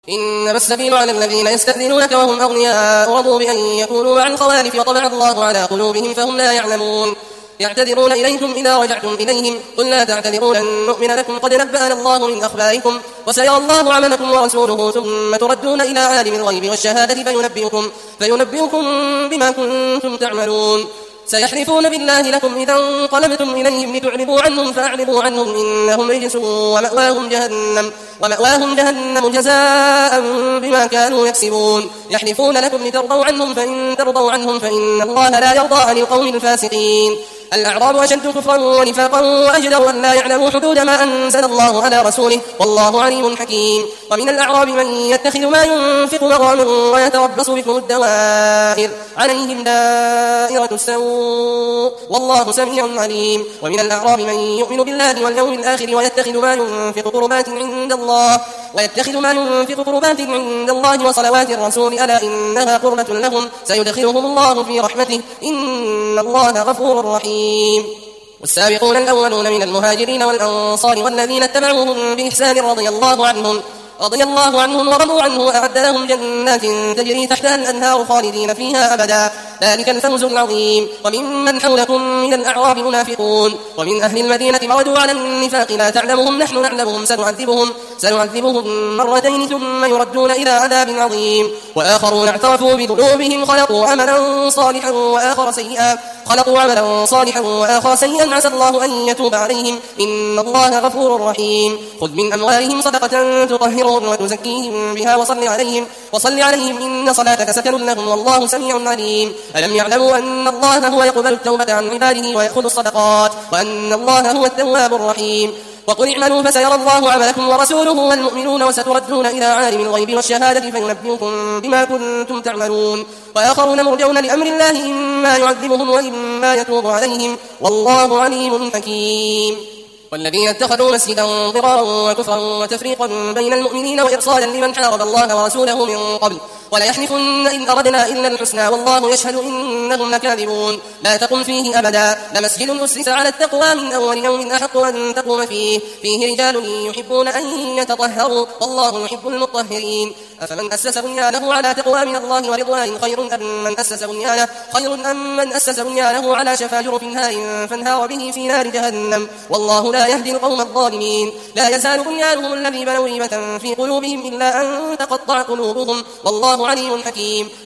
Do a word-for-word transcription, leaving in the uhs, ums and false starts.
إنما السبيل على الذين يستأذنونك وهم أغنياء رضوا بأن يكونوا مع الخوالف وطبع الله على قلوبهم فهم لا يعلمون. يعتذرون إليكم إذا رجعتم إليهم قل لا تعتذروا لن نؤمن لكم قد نبأنا الله من أخباركم وسيرى الله عملكم ورسوله ثم تردون إلى عالم الغيب والشهادة فينبئكم, فينبئكم بما كنتم تعملون. سيحلفون بالله لكم إذا انقلبتم إليهم لتعرضوا عنهم فأعرضوا عنهم إنهم رجس ومأواهم جهنم, ومأواهم جهنم جزاء بما كانوا يكسبون. يحلفون لكم لترضوا عنهم فإن ترضوا عنهم فإن الله لا يرضى عن القوم الفاسقين. الأعراب أشد كفرا ونفاقا وأجدر أن لا يعلموا حدود ما أنزل الله على رسوله والله عليم حكيم. ومن الأعراب من يتخذ ما ينفق مغراما ويتربص بكم الدوائر عليهم دائرة السوء والله سميع عليم. ومن الأعراب من يؤمن بالله واليوم الآخر ويتخذ ما ينفق قربات عند الله ويتخذ ما ينفق قربات عند الله وصلوات الرسول ألا إنها قربة لهم سيدخلهم الله في رحمته إن الله غفور رحيم. والسابقون الأولون من المهاجرين والأنصار والذين اتبعوهم بإحسان رضي الله عنهم رضي الله عنهم ورضوا عنه وأعد لهم جنات تجري تحتها الأنهار خالدين فيها أبدا ذلك الفوز العظيم. وممن حولكم من الأعراب منافقون ومن أهل المدينة مردوا على النفاق لا تعلمهم نحن نعلمهم سنعذبهم, سنعذبهم مرتين ثم يردون إلى عذاب عظيم. وآخرون اعترفوا بذنوبهم خلقوا عملا صالحا وآخر سيئا خلقوا عملا صالحا وآخر سيئا عسى الله أن يتوب عليهم إن الله غفور رحيم. خذ من أموالهم صدقة تطهرهم وتزكيهم بها وصل عليهم, وصل عليهم إن صلاتك سكن لهم والله سميع عليم. ألم يعلموا أن الله هو يقبل التوبة عن عباده ويأخذ الصدقات وأن الله هو التواب الرحيم. وقل اعملوا فسيرى الله عملكم ورسوله والمؤمنون وستردون إلى عالم الغيب والشهادة فينبئكم بما كنتم تعملون. وآخرون مرجون لأمر الله إما يعذبهم وإما يتوب عليهم والله عليم حكيم. والذين اتخذوا مسجدا ضرارا وكفرا وتفريقا بين المؤمنين وإرصادا لمن حارب الله ورسوله من قبل وليحلفن إن أردنا إلا الحسنى والله يشهد إنهم لكاذبون. لا تقم فيه أبدا لمسجد أسس على التقوى من أول يوم أحق أن تقوم فيه فيه رجال يحبون أن يتطهروا والله يحب المطهرين. أفمن أسس بنيانه على تقوى من الله ورضوان خير أم من أسس بنيانه خير أم من أسس بنيانه على شفا جرف هار فانهار به في نار جهنم والله لا يهدي القوم الظالمين. لا يزال بنيانهم الذي بنوا ريبة في قلوبهم إلا أن تقطع قلوبهم والله عليم حكيم.